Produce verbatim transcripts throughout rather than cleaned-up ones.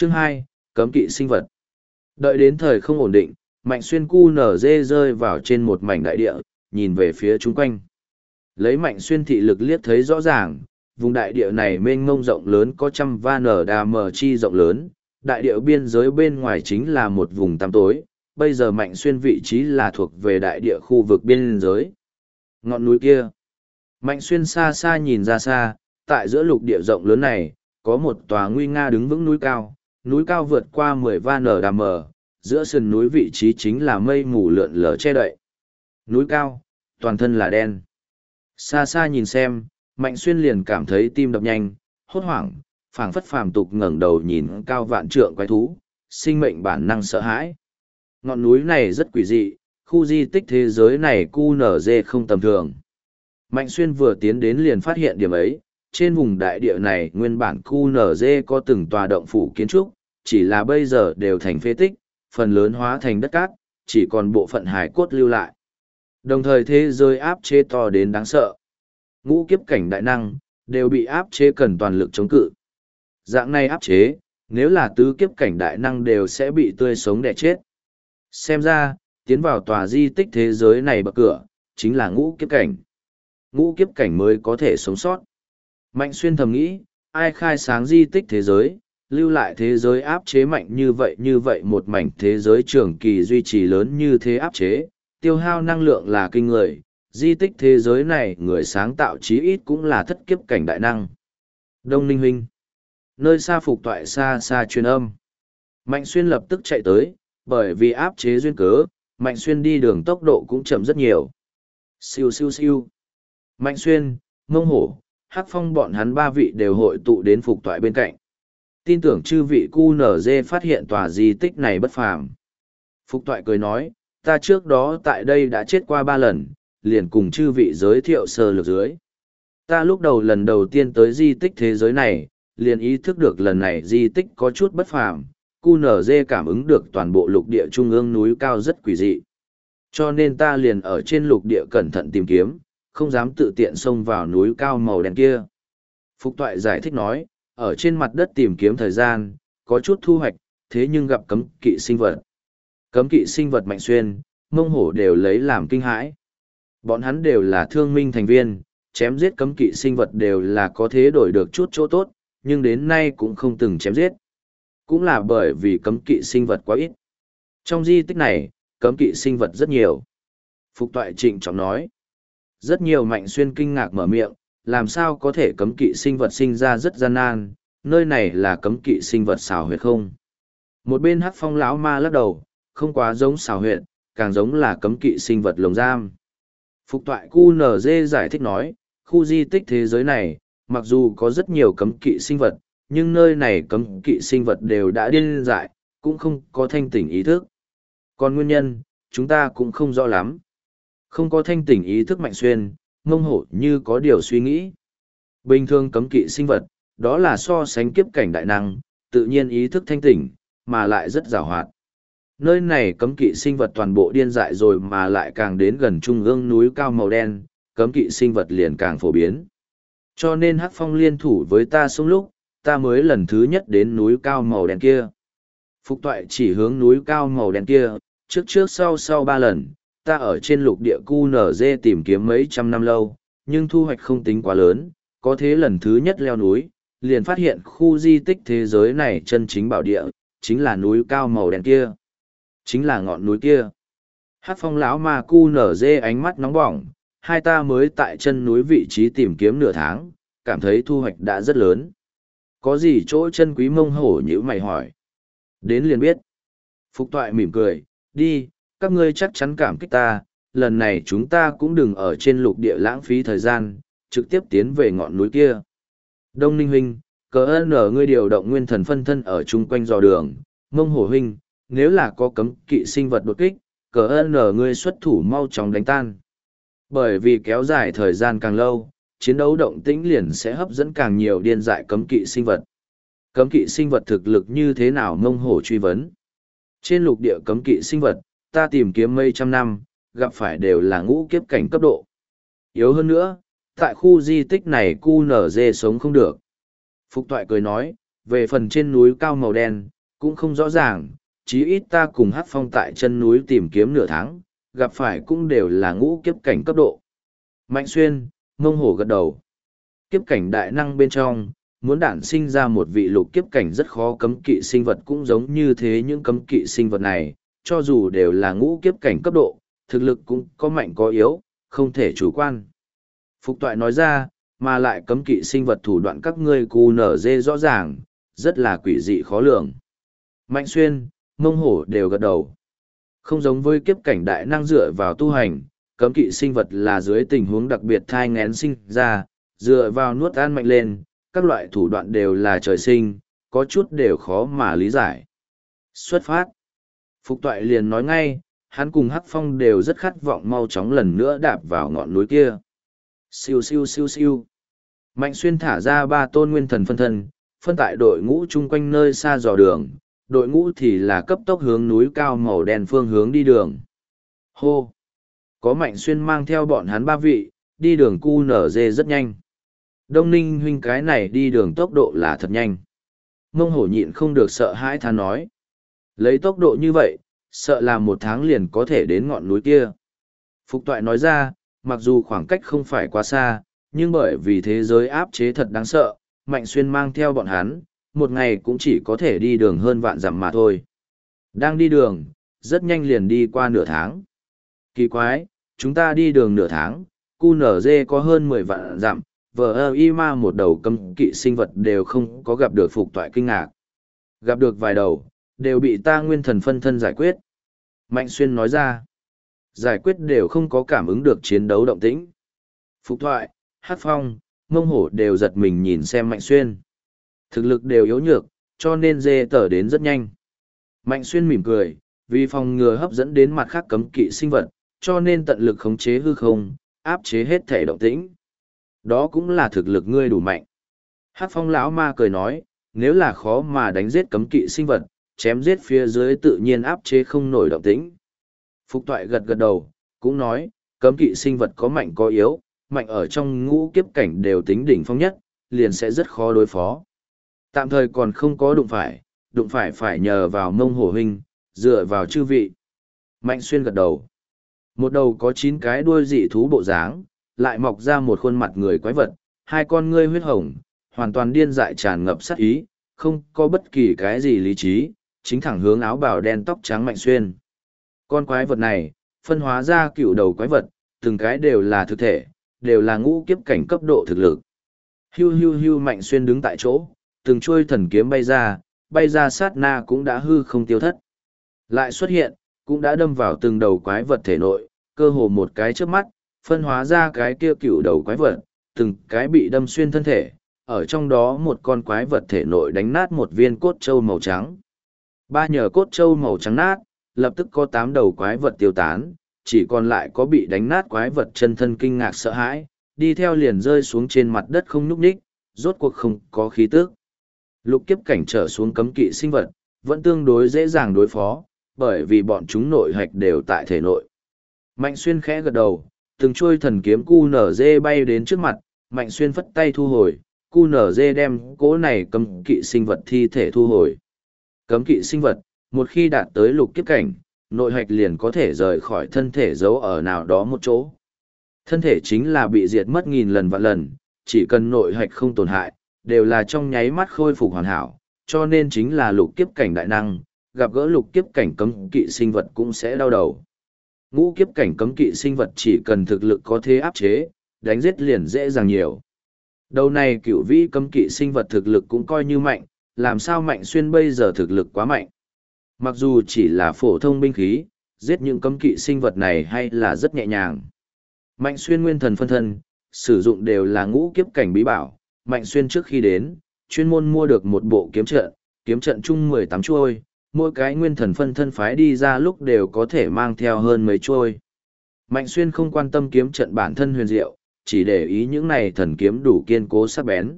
Chương hai, cấm kỵ sinh vật. Đợi đến thời không ổn định, Mạnh Xuyên cu nở dê rơi vào trên một mảnh đại địa, nhìn về phía chung quanh. Lấy Mạnh Xuyên thị lực liếc thấy rõ ràng, vùng đại địa này mênh mông rộng lớn có trăm va nở đà mờ chi rộng lớn, đại địa biên giới bên ngoài chính là một vùng tăm tối, bây giờ Mạnh Xuyên vị trí là thuộc về đại địa khu vực biên giới. Ngọn núi kia. Mạnh Xuyên xa xa nhìn ra xa, tại giữa lục địa rộng lớn này, có một tòa nguy nga đứng vững núi cao, núi cao vượt qua mười va nở đà mờ, giữa sườn núi vị trí chính là mây mù lượn lờ che đậy. Núi cao, toàn thân là đen. Xa xa nhìn xem, Mạnh Xuyên liền cảm thấy tim đập nhanh, hốt hoảng, phảng phất phàm tục ngẩng đầu nhìn cao vạn trượng quái thú, sinh mệnh bản năng sợ hãi. Ngọn núi này rất quỷ dị, khu di tích thế giới này cu nở dê không tầm thường. Mạnh Xuyên vừa tiến đến liền phát hiện điểm ấy, trên vùng đại địa này nguyên bản cu nở dê có từng tòa động phủ kiến trúc, chỉ là bây giờ đều thành phế tích, phần lớn hóa thành đất cát, chỉ còn bộ phận hải cốt lưu lại. Đồng thời thế giới áp chế to đến đáng sợ. Ngũ kiếp cảnh đại năng, đều bị áp chế cần toàn lực chống cự. Dạng này áp chế, nếu là tứ kiếp cảnh đại năng đều sẽ bị tươi sống đẻ chết. Xem ra, tiến vào tòa di tích thế giới này bậc cửa, chính là ngũ kiếp cảnh. Ngũ kiếp cảnh mới có thể sống sót. Mạnh Xuyên thầm nghĩ, ai khai sáng di tích thế giới, lưu lại thế giới áp chế mạnh như vậy như vậy một mảnh thế giới trường kỳ duy trì lớn như thế áp chế, tiêu hao năng lượng là kinh người, di tích thế giới này người sáng tạo chí ít cũng là thất kiếp cảnh đại năng. Đông Ninh huynh, nơi xa phục toại xa xa truyền âm. Mạnh Xuyên lập tức chạy tới, bởi vì áp chế duyên cớ, Mạnh Xuyên đi đường tốc độ cũng chậm rất nhiều. Siêu siêu siêu. Mạnh Xuyên, Mông Hổ, Hắc Phong bọn hắn ba vị đều hội tụ đến phục toại bên cạnh. Tin tưởng chư vị cu nở dê phát hiện tòa di tích này bất phàm. Phục toại cười nói, ta trước đó tại đây đã chết qua ba lần, liền cùng chư vị giới thiệu sơ lược dưới. Ta lúc đầu lần đầu tiên tới di tích thế giới này, liền ý thức được lần này di tích có chút bất phàm, cu nở dê cảm ứng được toàn bộ lục địa trung ương núi cao rất quỷ dị. Cho nên ta liền ở trên lục địa cẩn thận tìm kiếm, không dám tự tiện xông vào núi cao màu đen kia. Phục toại giải thích nói, ở trên mặt đất tìm kiếm thời gian, có chút thu hoạch, thế nhưng gặp cấm kỵ sinh vật. Cấm kỵ sinh vật Mạnh Xuyên, Mông Hổ đều lấy làm kinh hãi. Bọn hắn đều là thương minh thành viên, chém giết cấm kỵ sinh vật đều là có thế đổi được chút chỗ tốt, nhưng đến nay cũng không từng chém giết. Cũng là bởi vì cấm kỵ sinh vật quá ít. Trong di tích này, cấm kỵ sinh vật rất nhiều. Phục toại trịnh trọng nói. Rất nhiều Mạnh Xuyên kinh ngạc mở miệng, làm sao có thể cấm kỵ sinh vật sinh ra rất gian nan, nơi này là cấm kỵ sinh vật xào huyệt không? Một bên Hắc Phong lão ma lắc đầu, không quá giống xào huyệt, càng giống là cấm kỵ sinh vật lồng giam. Phục toại cu nở dê giải thích nói, khu di tích thế giới này, mặc dù có rất nhiều cấm kỵ sinh vật, nhưng nơi này cấm kỵ sinh vật đều đã điên dại, cũng không có thanh tỉnh ý thức. Còn nguyên nhân, chúng ta cũng không rõ lắm. Không có thanh tỉnh ý thức Mạnh Xuyên, Mông Hổ như có điều suy nghĩ. Bình thường cấm kỵ sinh vật, đó là so sánh kiếp cảnh đại năng, tự nhiên ý thức thanh tỉnh, mà lại rất giàu hoạt. Nơi này cấm kỵ sinh vật toàn bộ điên dại rồi mà lại càng đến gần trung ương núi cao màu đen, cấm kỵ sinh vật liền càng phổ biến. Cho nên Hắc Phong liên thủ với ta xuống lúc, ta mới lần thứ nhất đến núi cao màu đen kia. Phục toại chỉ hướng núi cao màu đen kia, trước trước sau sau ba lần, ta ở trên lục địa cu nở dê tìm kiếm mấy trăm năm lâu, nhưng thu hoạch không tính quá lớn, có thế lần thứ nhất leo núi, liền phát hiện khu di tích thế giới này chân chính bảo địa, chính là núi cao màu đen kia. Chính là ngọn núi kia. Hắc Phong lão ma cu nở dê ánh mắt nóng bỏng, hai ta mới tại chân núi vị trí tìm kiếm nửa tháng, cảm thấy thu hoạch đã rất lớn. Có gì chỗ chân quý Mông Hổ nhữ mày hỏi. Đến liền biết. Phục toại mỉm cười, đi, các ngươi chắc chắn cảm kích ta, lần này chúng ta cũng đừng ở trên lục địa lãng phí thời gian, trực tiếp tiến về ngọn núi kia. Đông Ninh huynh, cờ ơn ở ngươi điều động nguyên thần phân thân ở chung quanh dò đường, Mông Hổ huynh, nếu là có cấm kỵ sinh vật đột kích, cờ ơn ở ngươi xuất thủ mau chóng đánh tan. Bởi vì kéo dài thời gian càng lâu, chiến đấu động tĩnh liền sẽ hấp dẫn càng nhiều điên dại cấm kỵ sinh vật. Cấm kỵ sinh vật thực lực như thế nào Mông Hổ truy vấn. Trên lục địa cấm kỵ sinh vật, ta tìm kiếm mấy trăm năm, gặp phải đều là ngũ kiếp cảnh cấp độ. Yếu hơn nữa, tại khu di tích này cu nở dê sống không được. Phục toại cười nói, về phần trên núi cao màu đen, cũng không rõ ràng, chí ít ta cùng Hắc Phong tại chân núi tìm kiếm nửa tháng, gặp phải cũng đều là ngũ kiếp cảnh cấp độ. Mạnh Xuyên, Mông Hổ gật đầu. Kiếp cảnh đại năng bên trong, muốn đản sinh ra một vị lục kiếp cảnh rất khó, cấm kỵ sinh vật cũng giống như thế. Những cấm kỵ sinh vật này, cho dù đều là ngũ kiếp cảnh cấp độ, thực lực cũng có mạnh có yếu, không thể chủ quan. Phục Toại nói ra, mà lại cấm kỵ sinh vật thủ đoạn các ngươi cù nở dê rõ ràng, rất là quỷ dị khó lường. Mạnh Xuyên, Mông Hổ đều gật đầu. Không giống với kiếp cảnh đại năng dựa vào tu hành, cấm kỵ sinh vật là dưới tình huống đặc biệt thai ngén sinh ra, dựa vào nuốt ăn mạnh lên, các loại thủ đoạn đều là trời sinh, có chút đều khó mà lý giải. Xuất phát. Phục Toại liền nói ngay, hắn cùng Hắc Phong đều rất khát vọng mau chóng lần nữa đạp vào ngọn núi kia. Siêu siêu siêu siêu. Mạnh Xuyên thả ra ba tôn nguyên thần phân thân, phân tại đội ngũ chung quanh nơi xa dò đường, đội ngũ thì là cấp tốc hướng núi cao màu đen phương hướng đi đường. Hô! Có Mạnh Xuyên mang theo bọn hắn ba vị, đi đường cu nở dê rất nhanh. Đông Ninh huynh cái này đi đường tốc độ là thật nhanh. Mông Hổ nhịn không được sợ hãi than nói. Lấy tốc độ như vậy, sợ là một tháng liền có thể đến ngọn núi kia. Phục Toại nói ra, mặc dù khoảng cách không phải quá xa, nhưng bởi vì thế giới áp chế thật đáng sợ, Mạnh Xuyên mang theo bọn hắn, một ngày cũng chỉ có thể đi đường hơn vạn dặm mà thôi. Đang đi đường, rất nhanh liền đi qua nửa tháng. Kỳ quái, chúng ta đi đường nửa tháng, cu nở dê có hơn mười vạn dặm, vờ ơ y ma một đầu cấm kỵ sinh vật đều không có gặp được. Phục Toại kinh ngạc. Gặp được vài đầu, đều bị ta nguyên thần phân thân giải quyết. Mạnh Xuyên nói ra, giải quyết đều không có cảm ứng được chiến đấu động tĩnh. Phục Toại, Hắc Phong, Mông Hổ đều giật mình nhìn xem Mạnh Xuyên. Thực lực đều yếu nhược, cho nên dê tở đến rất nhanh. Mạnh Xuyên mỉm cười, vì phòng ngừa hấp dẫn đến mặt khác cấm kỵ sinh vật, cho nên tận lực khống chế hư không, áp chế hết thể động tĩnh. Đó cũng là thực lực ngươi đủ mạnh. Hắc Phong lão ma cười nói, nếu là khó mà đánh giết cấm kỵ sinh vật, chém giết phía dưới tự nhiên áp chế không nổi động tĩnh. Phục Toại gật gật đầu, cũng nói, cấm kỵ sinh vật có mạnh có yếu, mạnh ở trong ngũ kiếp cảnh đều tính đỉnh phong nhất, liền sẽ rất khó đối phó. Tạm thời còn không có đụng phải, đụng phải phải nhờ vào Mông Hổ huynh, dựa vào chư vị. Mạnh Xuyên gật đầu. Một đầu có chín cái đuôi dị thú bộ dáng, lại mọc ra một khuôn mặt người quái vật, hai con ngươi huyết hồng, hoàn toàn điên dại tràn ngập sát ý, không có bất kỳ cái gì lý trí, chính thẳng hướng áo bào đen tóc trắng Mạnh Xuyên. Con quái vật này, phân hóa ra cựu đầu quái vật, từng cái đều là thực thể, đều là ngũ kiếp cảnh cấp độ thực lực. Hiu hiu hiu Mạnh Xuyên đứng tại chỗ, từng chuôi thần kiếm bay ra, bay ra sát na cũng đã hư không tiêu thất. Lại xuất hiện, cũng đã đâm vào từng đầu quái vật thể nội, cơ hồ một cái trước mắt, phân hóa ra cái kia cựu đầu quái vật, từng cái bị đâm xuyên thân thể, ở trong đó một con quái vật thể nội đánh nát một viên cốt trâu màu trắng. Ba nhờ cốt trâu màu trắng nát, lập tức có tám đầu quái vật tiêu tán, chỉ còn lại có bị đánh nát quái vật chân thân kinh ngạc sợ hãi, đi theo liền rơi xuống trên mặt đất không nhúc nhích, rốt cuộc không có khí tức. Lục kiếp cảnh trở xuống cấm kỵ sinh vật, vẫn tương đối dễ dàng đối phó, bởi vì bọn chúng nội hạch đều tại thể nội. Mạnh Xuyên khẽ gật đầu, từng chuôi thần kiếm cu nở dê bay đến trước mặt, Mạnh Xuyên phất tay thu hồi, cu nở dê đem cỗ này cấm kỵ sinh vật thi thể thu hồi. Cấm kỵ sinh vật, một khi đạt tới lục kiếp cảnh, nội hạch liền có thể rời khỏi thân thể giấu ở nào đó một chỗ. Thân thể chính là bị diệt mất nghìn lần vạn lần, chỉ cần nội hạch không tổn hại, đều là trong nháy mắt khôi phục hoàn hảo, cho nên chính là lục kiếp cảnh đại năng, gặp gỡ lục kiếp cảnh cấm kỵ sinh vật cũng sẽ đau đầu. Ngũ kiếp cảnh cấm kỵ sinh vật chỉ cần thực lực có thế áp chế, đánh giết liền dễ dàng nhiều. Đầu này cửu vĩ cấm kỵ sinh vật thực lực cũng coi như mạnh, làm sao Mạnh Xuyên bây giờ thực lực quá mạnh. Mặc dù chỉ là phổ thông binh khí, giết những cấm kỵ sinh vật này hay là rất nhẹ nhàng. Mạnh Xuyên nguyên thần phân thân, sử dụng đều là ngũ kiếp cảnh bí bảo. Mạnh Xuyên trước khi đến, chuyên môn mua được một bộ kiếm trận, kiếm trận chung mười tám chuôi, mỗi cái nguyên thần phân thân phái đi ra lúc đều có thể mang theo hơn mấy chuôi. Mạnh Xuyên không quan tâm kiếm trận bản thân huyền diệu, chỉ để ý những này thần kiếm đủ kiên cố sắc bén.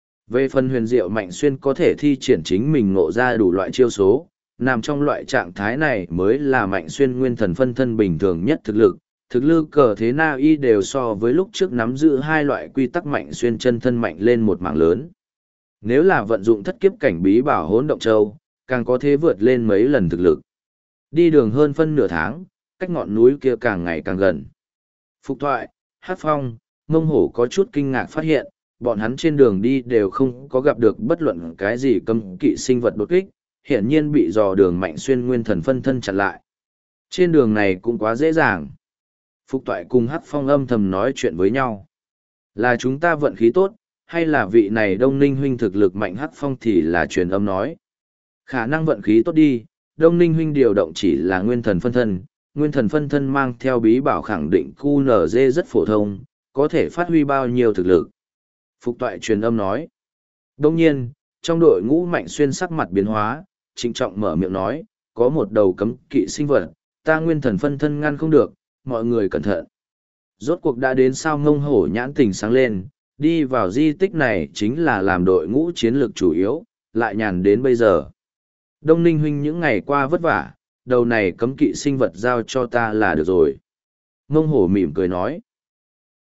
Về phần huyền diệu Mạnh Xuyên có thể thi triển chính mình ngộ ra đủ loại chiêu số, nằm trong loại trạng thái này mới là Mạnh Xuyên nguyên thần phân thân bình thường nhất thực lực. Thực lực cờ thế na y đều so với lúc trước nắm giữ hai loại quy tắc Mạnh Xuyên chân thân mạnh lên một mảng lớn. Nếu là vận dụng thất kiếp cảnh bí bảo hỗn động châu, càng có thể vượt lên mấy lần thực lực. Đi đường hơn phân nửa tháng, cách ngọn núi kia càng ngày càng gần. Phục Thoại, Hát Phong, Mông Hổ có chút kinh ngạc phát hiện, bọn hắn trên đường đi đều không có gặp được bất luận cái gì cấm kỵ sinh vật đột kích, hiển nhiên bị dò đường Mạnh Xuyên nguyên thần phân thân chặn lại. Trên đường này cũng quá dễ dàng. Phục Toại cùng Hát Phong âm thầm nói chuyện với nhau. Là chúng ta vận khí tốt, hay là vị này Đông Ninh huynh thực lực mạnh? Hát Phong thì là truyền âm nói. Khả năng vận khí tốt đi, Đông Ninh huynh điều động chỉ là nguyên thần phân thân, nguyên thần phân thân mang theo bí bảo khẳng định cu nở dê rất phổ thông, có thể phát huy bao nhiêu thực lực. Phục Toại truyền âm nói. Đông nhiên, trong đội ngũ Mạnh Xuyên sắc mặt biến hóa, trịnh trọng mở miệng nói, có một đầu cấm kỵ sinh vật, ta nguyên thần phân thân ngăn không được, mọi người cẩn thận. Rốt cuộc đã đến sao Ngông Hổ nhãn tình sáng lên, đi vào di tích này chính là làm đội ngũ chiến lược chủ yếu, lại nhàn đến bây giờ. Đông Ninh huynh những ngày qua vất vả, đầu này cấm kỵ sinh vật giao cho ta là được rồi. Ngông Hổ mỉm cười nói.